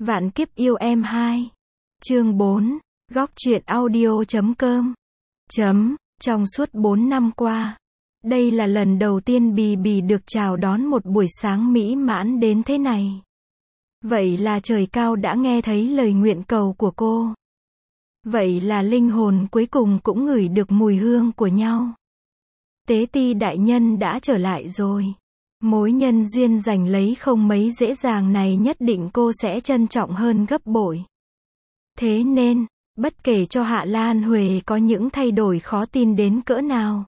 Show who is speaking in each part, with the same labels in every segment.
Speaker 1: Vạn kiếp yêu em 2. Chương 4. Góc truyện audio.com. Trong suốt 4 năm qua, đây là lần đầu tiên Bì Bì được chào đón một buổi sáng mỹ mãn đến thế này. Vậy là trời cao đã nghe thấy lời nguyện cầu của cô. Vậy là linh hồn cuối cùng cũng ngửi được mùi hương của nhau. Tế ti đại nhân đã trở lại rồi. Mối nhân duyên giành lấy không mấy dễ dàng này nhất định cô sẽ trân trọng hơn gấp bội. Thế nên, bất kể cho Hạ Lan Huệ có những thay đổi khó tin đến cỡ nào,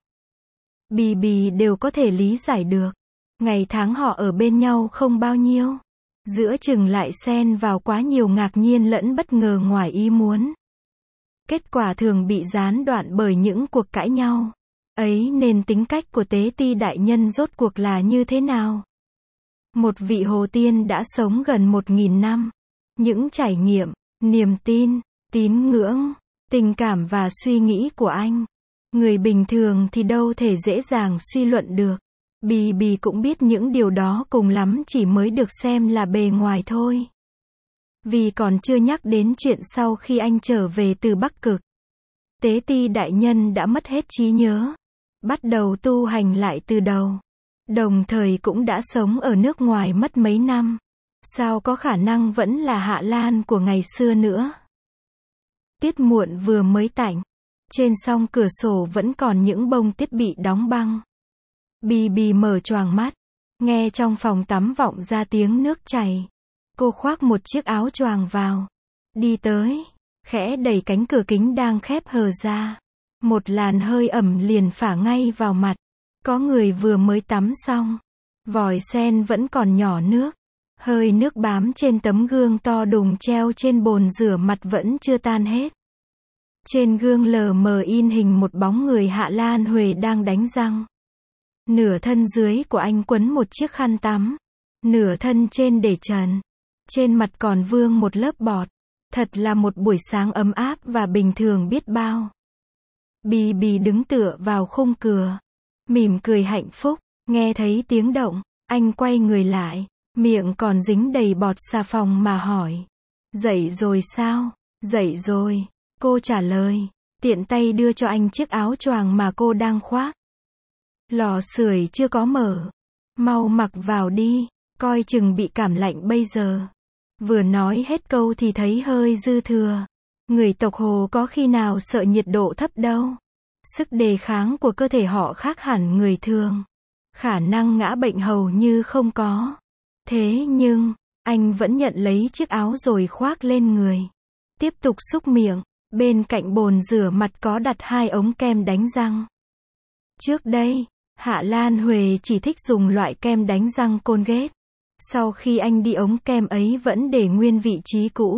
Speaker 1: Bì Bì đều có thể lý giải được. Ngày tháng họ ở bên nhau không bao nhiêu, giữa chừng lại xen vào quá nhiều ngạc nhiên lẫn bất ngờ ngoài ý muốn. Kết quả thường bị gián đoạn bởi những cuộc cãi nhau. Ấy nên tính cách của Tế ti đại nhân rốt cuộc là như thế nào? Một vị hồ tiên đã sống gần 1000 năm. Những trải nghiệm, niềm tin, tín ngưỡng, tình cảm và suy nghĩ của anh, người bình thường thì đâu thể dễ dàng suy luận được. Bì Bì cũng biết những điều đó cùng lắm chỉ mới được xem là bề ngoài thôi. Vì còn chưa nhắc đến chuyện sau khi anh trở về từ Bắc Cực, Tế ti đại nhân đã mất hết trí nhớ, bắt đầu tu hành lại từ đầu. Đồng thời cũng đã sống ở nước ngoài mất mấy năm. Sao có khả năng vẫn là Hạ Lan của ngày xưa nữa? Tiết muộn vừa mới tạnh. Trên song cửa sổ vẫn còn những bông tuyết bị đóng băng. Bì Bì mở choàng mắt, nghe trong phòng tắm vọng ra tiếng nước chảy. Cô khoác một chiếc áo choàng vào, đi tới, khẽ đẩy cánh cửa kính đang khép hờ ra. Một làn hơi ẩm liền phả ngay vào mặt. Có người vừa mới tắm xong. Vòi sen vẫn còn nhỏ nước. Hơi nước bám trên tấm gương to đùng treo trên bồn rửa mặt vẫn chưa tan hết. Trên gương lờ mờ in hình một bóng người Hạ Lan Huệ đang đánh răng. Nửa thân dưới của anh quấn một chiếc khăn tắm. Nửa thân trên để trần. Trên mặt còn vương một lớp bọt. Thật là một buổi sáng ấm áp và bình thường biết bao. Bì Bì đứng tựa vào khung cửa, mỉm cười hạnh phúc. Nghe thấy tiếng động, anh quay người lại, miệng còn dính đầy bọt xà phòng mà hỏi: dậy rồi sao? Dậy rồi, cô trả lời, tiện tay đưa cho anh chiếc áo choàng mà cô đang khoác. Lò sưởi chưa có mở, mau mặc vào đi, coi chừng bị cảm lạnh bây giờ. Vừa nói hết câu thì thấy hơi dư thừa. Người tộc Hồ có khi nào sợ nhiệt độ thấp đâu. Sức đề kháng của cơ thể họ khác hẳn người thường. Khả năng ngã bệnh hầu như không có. Thế nhưng, anh vẫn nhận lấy chiếc áo rồi khoác lên người. Tiếp tục súc miệng. Bên cạnh bồn rửa mặt có đặt 2 ống kem đánh răng. Trước đây, Hạ Lan Huệ chỉ thích dùng loại kem đánh răng Colgate. Sau khi anh đi ống kem ấy vẫn để nguyên vị trí cũ.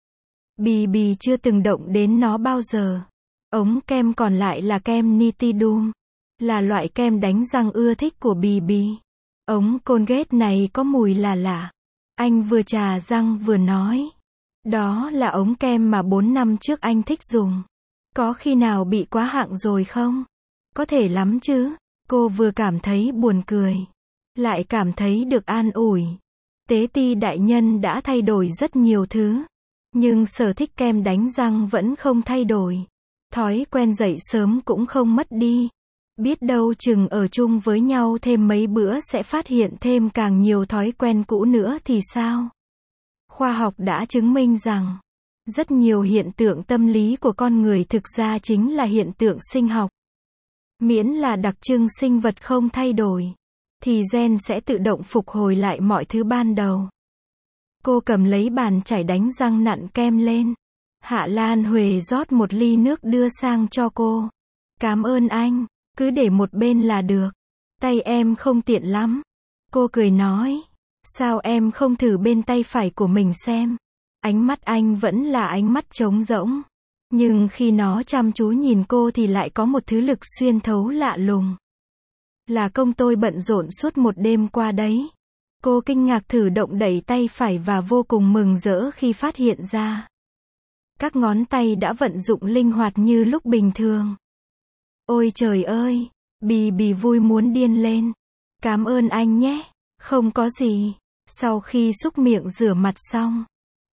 Speaker 1: Bì Bì chưa từng động đến nó bao giờ. Ống kem còn lại là kem Nitidum, là loại kem đánh răng ưa thích của Bì Bì. Ống Colgate này có mùi là lạ. Anh vừa chà răng vừa nói. Đó là ống kem mà 4 năm trước anh thích dùng. Có khi nào bị quá hạng rồi không? Có thể lắm chứ. Cô vừa cảm thấy buồn cười, lại cảm thấy được an ủi. Tế ti đại nhân đã thay đổi rất nhiều thứ. Nhưng sở thích kem đánh răng vẫn không thay đổi. Thói quen dậy sớm cũng không mất đi. Biết đâu chừng ở chung với nhau thêm mấy bữa sẽ phát hiện thêm càng nhiều thói quen cũ nữa thì sao? Khoa học đã chứng minh rằng, rất nhiều hiện tượng tâm lý của con người thực ra chính là hiện tượng sinh học. Miễn là đặc trưng sinh vật không thay đổi, thì gen sẽ tự động phục hồi lại mọi thứ ban đầu. Cô cầm lấy bàn chải đánh răng nặn kem lên. Hạ Lan Huệ rót một ly nước đưa sang cho cô. Cảm ơn anh, cứ để một bên là được. Tay em không tiện lắm. Cô cười nói. Sao em không thử bên tay phải của mình xem? Ánh mắt anh vẫn là ánh mắt trống rỗng. Nhưng khi nó chăm chú nhìn cô thì lại có một thứ lực xuyên thấu lạ lùng. Là công tôi bận rộn suốt một đêm qua đấy. Cô kinh ngạc thử động đẩy tay phải và vô cùng mừng rỡ khi phát hiện ra. Các ngón tay đã vận dụng linh hoạt như lúc bình thường. Ôi trời ơi, Bì Bì vui muốn điên lên. Cảm ơn anh nhé. Không có gì. Sau khi súc miệng rửa mặt xong,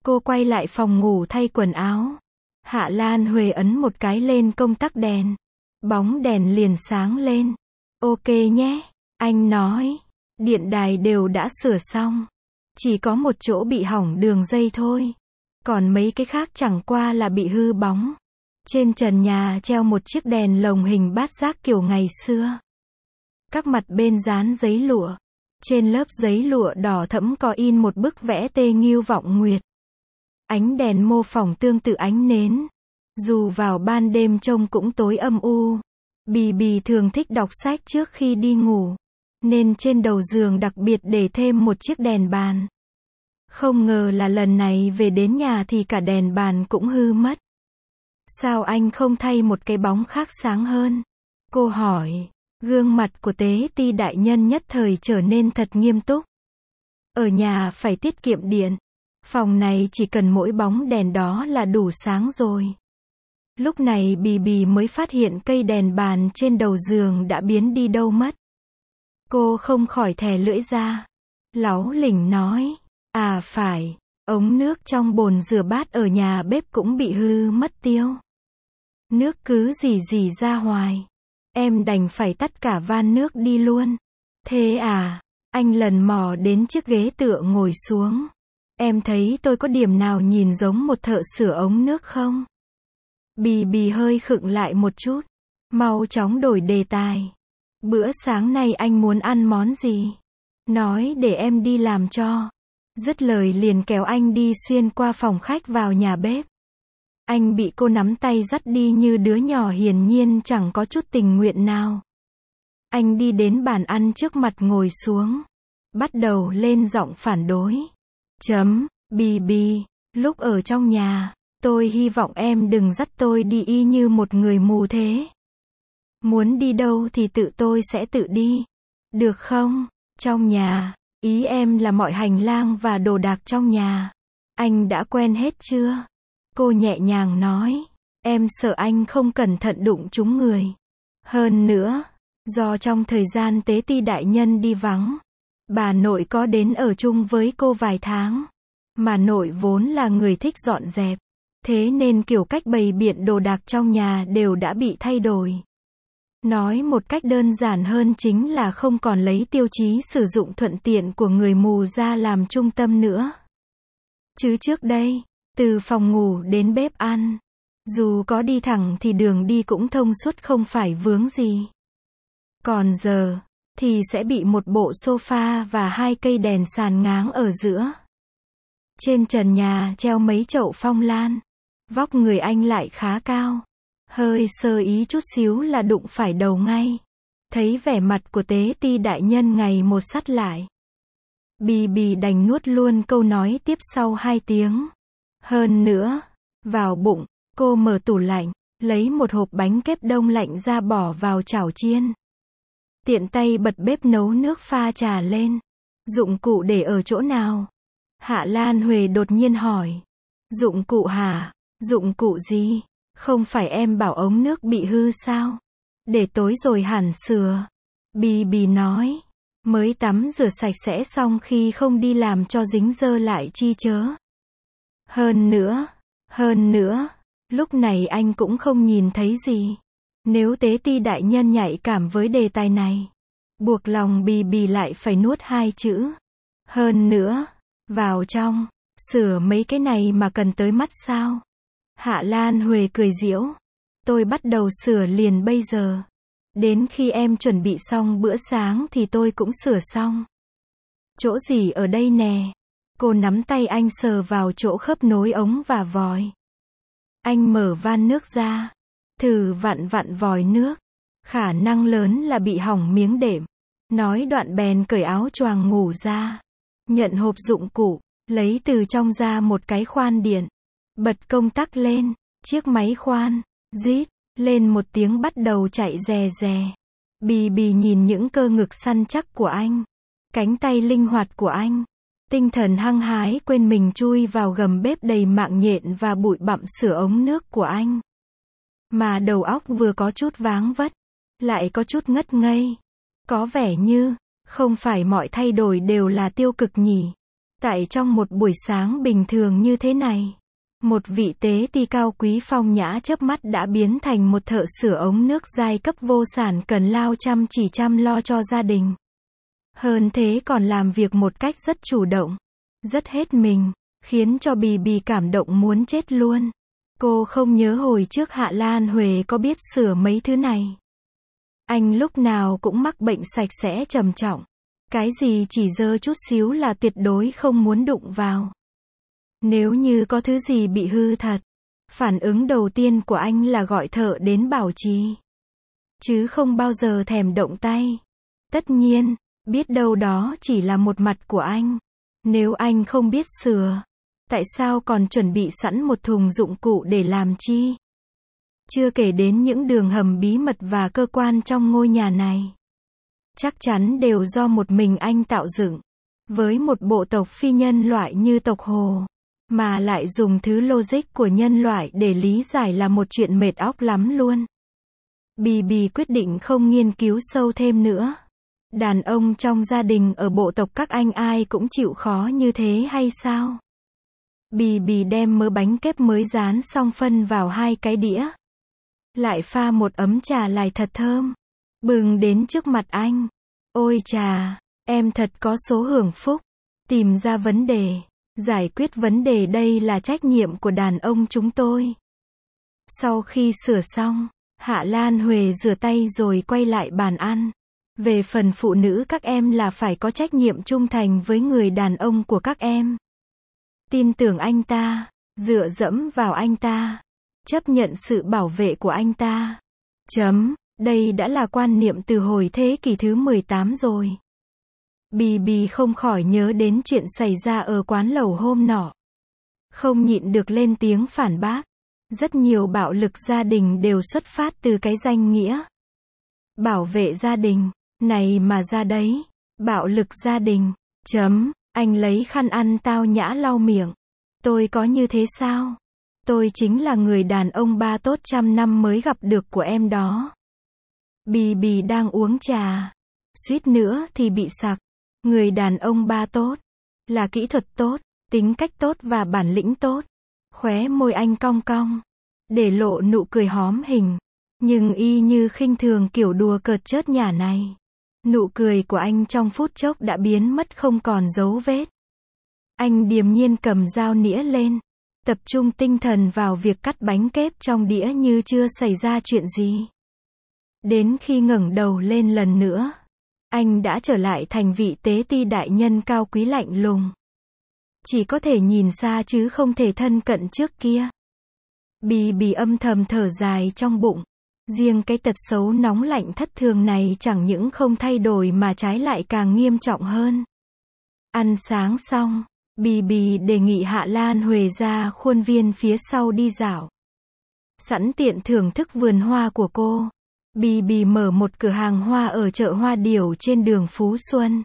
Speaker 1: Cô quay lại phòng ngủ thay quần áo. Hạ Lan Huệ ấn một cái lên công tắc đèn. Bóng đèn liền sáng lên. Ok nhé, anh nói. Điện đài đều đã sửa xong. Chỉ có một chỗ bị hỏng đường dây thôi. Còn mấy cái khác chẳng qua là bị hư bóng. Trên trần nhà treo một chiếc đèn lồng hình bát giác kiểu ngày xưa. Các mặt bên dán giấy lụa. Trên lớp giấy lụa đỏ thẫm có in một bức vẽ Tê Nghiêu Vọng Nguyệt. Ánh đèn mô phỏng tương tự ánh nến. Dù vào ban đêm trông cũng tối âm u. Bì Bì thường thích đọc sách trước khi đi ngủ. Nên trên đầu giường đặc biệt để thêm một chiếc đèn bàn. Không ngờ là lần này về đến nhà thì cả đèn bàn cũng hư mất. Sao anh không thay một cái bóng khác sáng hơn? Cô hỏi. Gương mặt của Tế Ti đại nhân nhất thời trở nên thật nghiêm túc. Ở nhà phải tiết kiệm điện. Phòng này chỉ cần mỗi bóng đèn đó là đủ sáng rồi. Lúc này Bì Bì mới phát hiện cây đèn bàn trên đầu giường đã biến đi đâu mất. Cô không khỏi thè lưỡi ra. Láu lỉnh nói. À phải, ống nước trong bồn rửa bát ở nhà bếp cũng bị hư mất tiêu. Nước cứ rỉ ra hoài. Em đành phải tắt cả van nước đi luôn. Thế à, anh lần mò đến chiếc ghế tựa ngồi xuống. Em thấy tôi có điểm nào nhìn giống một thợ sửa ống nước không? Bì Bì hơi khựng lại một chút. Mau chóng đổi đề tài. Bữa sáng nay anh muốn ăn món gì? Nói để em đi làm cho. Dứt lời liền kéo anh đi xuyên qua phòng khách vào nhà bếp. Anh bị cô nắm tay dắt đi như đứa nhỏ hiển nhiên chẳng có chút tình nguyện nào. Anh đi đến bàn ăn trước mặt ngồi xuống. Bắt đầu lên giọng phản đối. Bì Bì, lúc ở trong nhà, tôi hy vọng em đừng dắt tôi đi y như một người mù thế. Muốn đi đâu thì tự tôi sẽ tự đi. Được không? Trong nhà, ý em là mọi hành lang và đồ đạc trong nhà. Anh đã quen hết chưa? Cô nhẹ nhàng nói. Em sợ anh không cẩn thận đụng trúng người. Hơn nữa, do trong thời gian Tế Ti đại nhân đi vắng, bà nội có đến ở chung với cô vài tháng. Mà nội vốn là người thích dọn dẹp. Thế nên kiểu cách bày biện đồ đạc trong nhà đều đã bị thay đổi. Nói một cách đơn giản hơn chính là không còn lấy tiêu chí sử dụng thuận tiện của người mù ra làm trung tâm nữa. Chứ trước đây, từ phòng ngủ đến bếp ăn, dù có đi thẳng thì đường đi cũng thông suốt không phải vướng gì. Còn giờ, thì sẽ bị một bộ sofa và hai cây đèn sàn ngáng ở giữa. Trên trần nhà treo mấy chậu phong lan. Vóc người anh lại khá cao. Hơi sơ ý chút xíu là đụng phải đầu ngay. Thấy vẻ mặt của Tế Ti đại nhân ngày một sắt lại. Bì Bì đành nuốt luôn câu nói tiếp sau 2 tiếng. Hơn nữa, vào bụng, cô mở tủ lạnh, lấy một hộp bánh kép đông lạnh ra bỏ vào chảo chiên. Tiện tay bật bếp nấu nước pha trà lên. Dụng cụ để ở chỗ nào? Hạ Lan Huệ đột nhiên hỏi. Dụng cụ hả? Dụng cụ gì? Không phải em bảo ống nước bị hư sao? Để tối rồi hẳn sửa. Bì Bì nói. Mới tắm rửa sạch sẽ xong khi không đi làm cho dính dơ lại chi chớ. Hơn nữa, lúc này anh cũng không nhìn thấy gì. Nếu Tế Ti đại nhân nhạy cảm với đề tài này, buộc lòng Bì Bì lại phải nuốt 2 chữ. Hơn nữa, vào trong, sửa mấy cái này mà cần tới mắt sao? Hạ Lan Huệ cười giễu. Tôi bắt đầu sửa liền bây giờ. Đến khi em chuẩn bị xong bữa sáng thì tôi cũng sửa xong. Chỗ gì ở đây nè? Cô nắm tay anh sờ vào chỗ khớp nối ống và vòi. Anh mở van nước ra. Thử vặn vòi nước. Khả năng lớn là bị hỏng miếng đệm. Nói đoạn bèn cởi áo choàng ngủ ra. Nhận hộp dụng cụ. Lấy từ trong ra một cái khoan điện. Bật công tắc lên. Chiếc máy khoan. Rít lên một tiếng bắt đầu chạy rè rè. Bì Bì nhìn những cơ ngực săn chắc của anh. Cánh tay linh hoạt của anh. Tinh thần hăng hái quên mình chui vào gầm bếp đầy mạng nhện và bụi bặm sửa ống nước của anh. Mà đầu óc vừa có chút váng vất, lại có chút ngất ngây. Có vẻ như, không phải mọi thay đổi đều là tiêu cực nhỉ. Tại trong một buổi sáng bình thường như thế này, một vị tế ti cao quý phong nhã chớp mắt đã biến thành một thợ sửa ống nước giai cấp vô sản cần lao chăm chỉ chăm lo cho gia đình. Hơn thế còn làm việc một cách rất chủ động, rất hết mình, khiến cho Bì Bì cảm động muốn chết luôn. Cô không nhớ hồi trước Hạ Lan Huệ có biết sửa mấy thứ này. Anh lúc nào cũng mắc bệnh sạch sẽ trầm trọng. Cái gì chỉ dơ chút xíu là tuyệt đối không muốn đụng vào. Nếu như có thứ gì bị hư thật, phản ứng đầu tiên của anh là gọi thợ đến bảo trì. Chứ không bao giờ thèm động tay. Tất nhiên, biết đâu đó chỉ là một mặt của anh. Nếu anh không biết sửa, tại sao còn chuẩn bị sẵn một thùng dụng cụ để làm chi? Chưa kể đến những đường hầm bí mật và cơ quan trong ngôi nhà này. Chắc chắn đều do một mình anh tạo dựng. Với một bộ tộc phi nhân loại như tộc Hồ, mà lại dùng thứ logic của nhân loại để lý giải là một chuyện mệt óc lắm luôn. Bì Bì quyết định không nghiên cứu sâu thêm nữa. Đàn ông trong gia đình ở bộ tộc các anh ai cũng chịu khó như thế hay sao? Bì Bì đem mớ bánh kép mới rán xong phân vào 2 cái đĩa. Lại pha một ấm trà lại thật thơm. Bừng đến trước mặt anh. Ôi chà, em thật có số hưởng phúc. Tìm ra vấn đề. Giải quyết vấn đề đây là trách nhiệm của đàn ông chúng tôi. Sau khi sửa xong, Hạ Lan Huệ rửa tay rồi quay lại bàn ăn. Về phần phụ nữ các em là phải có trách nhiệm trung thành với người đàn ông của các em. Tin tưởng anh ta, dựa dẫm vào anh ta, chấp nhận sự bảo vệ của anh ta. Đây đã là quan niệm từ hồi thế kỷ thứ 18 rồi. Bì Bì không khỏi nhớ đến chuyện xảy ra ở quán lẩu hôm nọ. Không nhịn được lên tiếng phản bác. Rất nhiều bạo lực gia đình đều xuất phát từ cái danh nghĩa bảo vệ gia đình. Này mà ra đấy, bạo lực gia đình. Anh lấy khăn ăn tao nhã lau miệng. Tôi có như thế sao? Tôi chính là người đàn ông ba tốt trăm năm mới gặp được của em đó. Bì Bì đang uống trà. Suýt nữa thì bị sặc. Người đàn ông ba tốt. Là kỹ thuật tốt, tính cách tốt và bản lĩnh tốt. Khóe môi anh cong cong. Để lộ nụ cười hóm hình. Nhưng y như khinh thường kiểu đùa cợt chớt nhả này. Nụ cười của anh trong phút chốc đã biến mất không còn dấu vết. Anh điềm nhiên cầm dao nĩa lên. Tập trung tinh thần vào việc cắt bánh kép trong đĩa như chưa xảy ra chuyện gì. Đến khi ngẩng đầu lên lần nữa, anh đã trở lại thành vị tế ti đại nhân cao quý lạnh lùng. Chỉ có thể nhìn xa chứ không thể thân cận trước kia. Bì Bì âm thầm thở dài trong bụng. Riêng cái tật xấu nóng lạnh thất thường này chẳng những không thay đổi mà trái lại càng nghiêm trọng hơn. Ăn sáng xong, Bì Bì đề nghị Hạ Lan Huệ ra khuôn viên phía sau đi dạo. Sẵn tiện thưởng thức vườn hoa của cô, Bì Bì mở một cửa hàng hoa ở chợ Hoa Điểu trên đường Phú Xuân.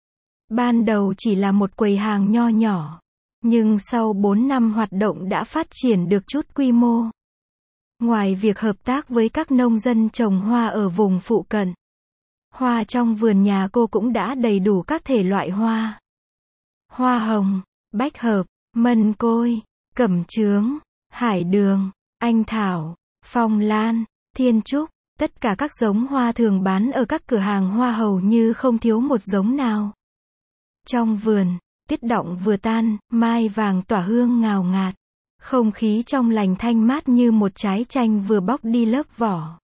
Speaker 1: Ban đầu chỉ là một quầy hàng nho nhỏ, nhưng sau 4 năm hoạt động đã phát triển được chút quy mô. Ngoài việc hợp tác với các nông dân trồng hoa ở vùng phụ cận, hoa trong vườn nhà cô cũng đã đầy đủ các thể loại hoa. Hoa hồng, bách hợp, mân côi, cẩm chướng, hải đường, anh thảo, phong lan, thiên trúc, tất cả các giống hoa thường bán ở các cửa hàng hoa hầu như không thiếu một giống nào. Trong vườn, tiết động vừa tan, mai vàng tỏa hương ngào ngạt. Không khí trong lành thanh mát như một trái chanh vừa bóc đi lớp vỏ.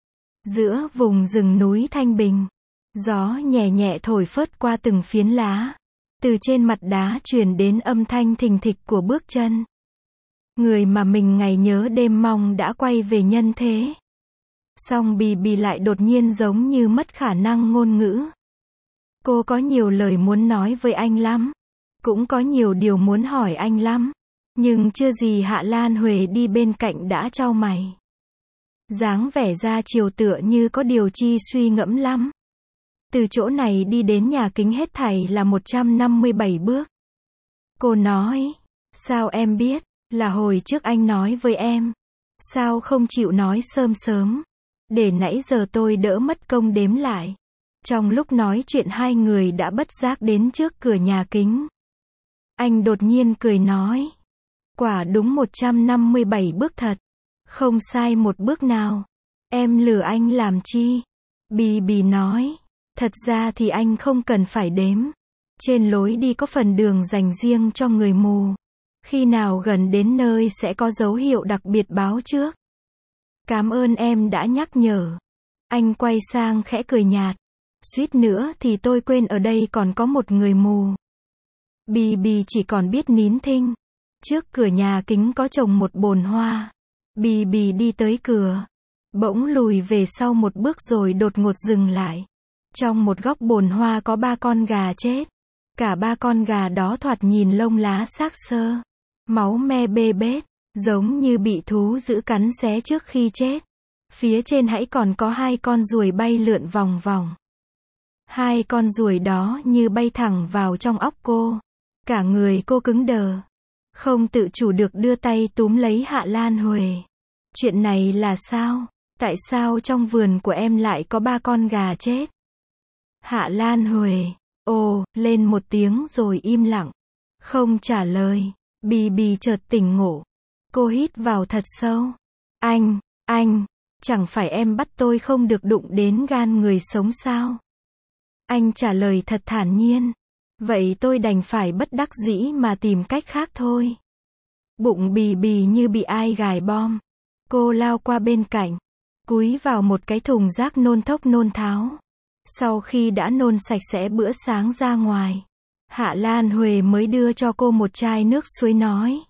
Speaker 1: Giữa vùng rừng núi thanh bình, gió nhẹ nhẹ thổi phớt qua từng phiến lá. Từ trên mặt đá truyền đến âm thanh thình thịch của bước chân. Người mà mình ngày nhớ đêm mong đã quay về nhân thế. Song Bì Bì lại đột nhiên giống như mất khả năng ngôn ngữ. Cô có nhiều lời muốn nói với anh lắm. Cũng có nhiều điều muốn hỏi anh lắm. Nhưng chưa gì Hạ Lan Huệ đi bên cạnh đã chau mày. Dáng vẻ ra chiều tựa như có điều chi suy ngẫm lắm. Từ chỗ này đi đến nhà kính hết thảy là 157 bước. Cô nói, sao em biết, là hồi trước anh nói với em. Sao không chịu nói sớm sớm, để nãy giờ tôi đỡ mất công đếm lại. Trong lúc nói chuyện hai người đã bất giác đến trước cửa nhà kính. Anh đột nhiên cười nói. Quả đúng 157 bước thật. Không sai một bước nào. Em lừa anh làm chi? Bì bì nói. Thật ra thì anh không cần phải đếm. Trên lối đi có phần đường dành riêng cho người mù. Khi nào gần đến nơi sẽ có dấu hiệu đặc biệt báo trước. Cảm ơn em đã nhắc nhở. Anh quay sang khẽ cười nhạt. Suýt nữa thì tôi quên ở đây còn có một người mù. Bì bì chỉ còn biết nín thinh. Trước cửa nhà kính có trồng một bồn hoa. Bì bì đi tới cửa. Bỗng lùi về sau một bước rồi đột ngột dừng lại. Trong một góc bồn hoa có 3 con gà chết. Cả 3 con gà đó thoạt nhìn lông lá xác xơ. Máu me bê bết. Giống như bị thú dữ cắn xé trước khi chết. Phía trên hãy còn có 2 con ruồi bay lượn vòng vòng. 2 con ruồi đó như bay thẳng vào trong óc cô. Cả người cô cứng đờ. Không tự chủ được đưa tay túm lấy Hạ Lan Huệ. Chuyện này là sao? Tại sao trong vườn của em lại có 3 con gà chết? Hạ Lan Huệ, ồ, lên một tiếng rồi im lặng. Không trả lời. Bì bì chợt tỉnh ngộ. Cô hít vào thật sâu. Anh, chẳng phải em bắt tôi không được đụng đến gan người sống sao? Anh trả lời thật thản nhiên. Vậy tôi đành phải bất đắc dĩ mà tìm cách khác thôi. Bụng bì bì như bị ai gài bom. Cô lao qua bên cạnh. Cúi vào một cái thùng rác nôn thốc nôn tháo. Sau khi đã nôn sạch sẽ bữa sáng ra ngoài. Hạ Lan Huệ mới đưa cho cô một chai nước suối nói.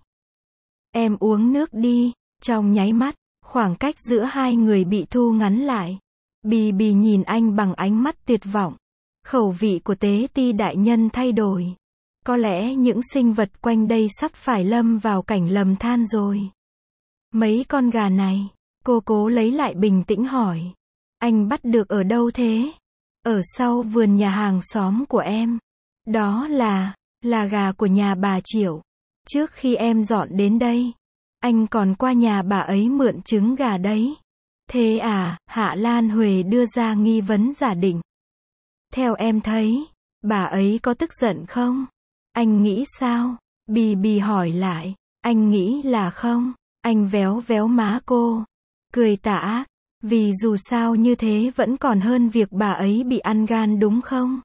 Speaker 1: Em uống nước đi. Trong nháy mắt, khoảng cách giữa hai người bị thu ngắn lại. Bì bì nhìn anh bằng ánh mắt tuyệt vọng. Khẩu vị của Tế Ti đại nhân thay đổi. Có lẽ những sinh vật quanh đây sắp phải lâm vào cảnh lầm than rồi. Mấy con gà này, cô cố lấy lại bình tĩnh hỏi. Anh bắt được ở đâu thế? Ở sau vườn nhà hàng xóm của em. Đó là gà của nhà bà Triệu. Trước khi em dọn đến đây, anh còn qua nhà bà ấy mượn trứng gà đấy. Thế à? Hạ Lan Huệ đưa ra nghi vấn giả định. Theo em thấy, bà ấy có tức giận không? Anh nghĩ sao? Bì bì hỏi lại. Anh nghĩ là không. Anh véo véo má cô. Cười tà ác. Vì dù sao như thế vẫn còn hơn việc bà ấy bị ăn gan đúng không?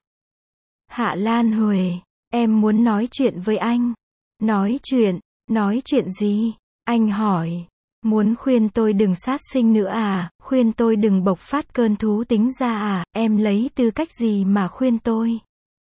Speaker 1: Hạ Lan Huệ, em muốn nói chuyện với anh. Nói chuyện gì? Anh hỏi. Muốn khuyên tôi đừng sát sinh nữa à? Khuyên tôi đừng bộc phát cơn thú tính ra à? Em lấy tư cách gì mà khuyên tôi?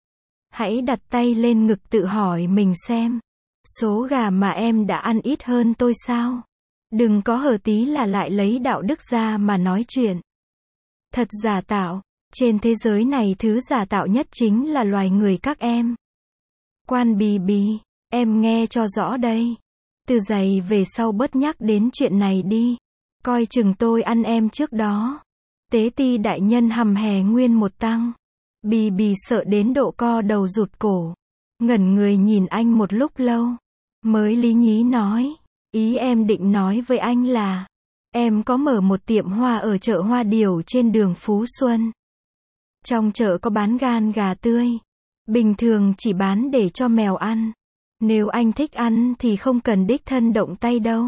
Speaker 1: Hãy đặt tay lên ngực tự hỏi mình xem. Số gà mà em đã ăn ít hơn tôi sao? Đừng có hở tí là lại lấy đạo đức ra mà nói chuyện. Thật giả tạo. Trên thế giới này thứ giả tạo nhất chính là loài người các em. Quan bì bì, em nghe cho rõ đây. Từ giày về sau bớt nhắc đến chuyện này đi. Coi chừng tôi ăn em trước đó. Tế Ti đại nhân hầm hè nguyên một tăng. Bì bì sợ đến độ co đầu rụt cổ. Ngẩn người nhìn anh một lúc lâu. Mới lý nhí nói. Ý em định nói với anh là. Em có mở một tiệm hoa ở chợ Hoa Điều trên đường Phú Xuân. Trong chợ có bán gan gà tươi. Bình thường chỉ bán để cho mèo ăn. Nếu anh thích ăn thì không cần đích thân động tay đâu.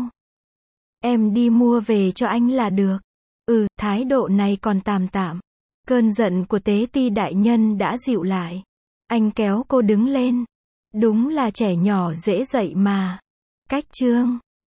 Speaker 1: Em đi mua về cho anh là được. Thái độ này còn tạm tạm. Cơn giận của Tế Ti đại nhân đã dịu lại. Anh kéo cô đứng lên. Đúng là trẻ nhỏ dễ dậy mà. Cách chương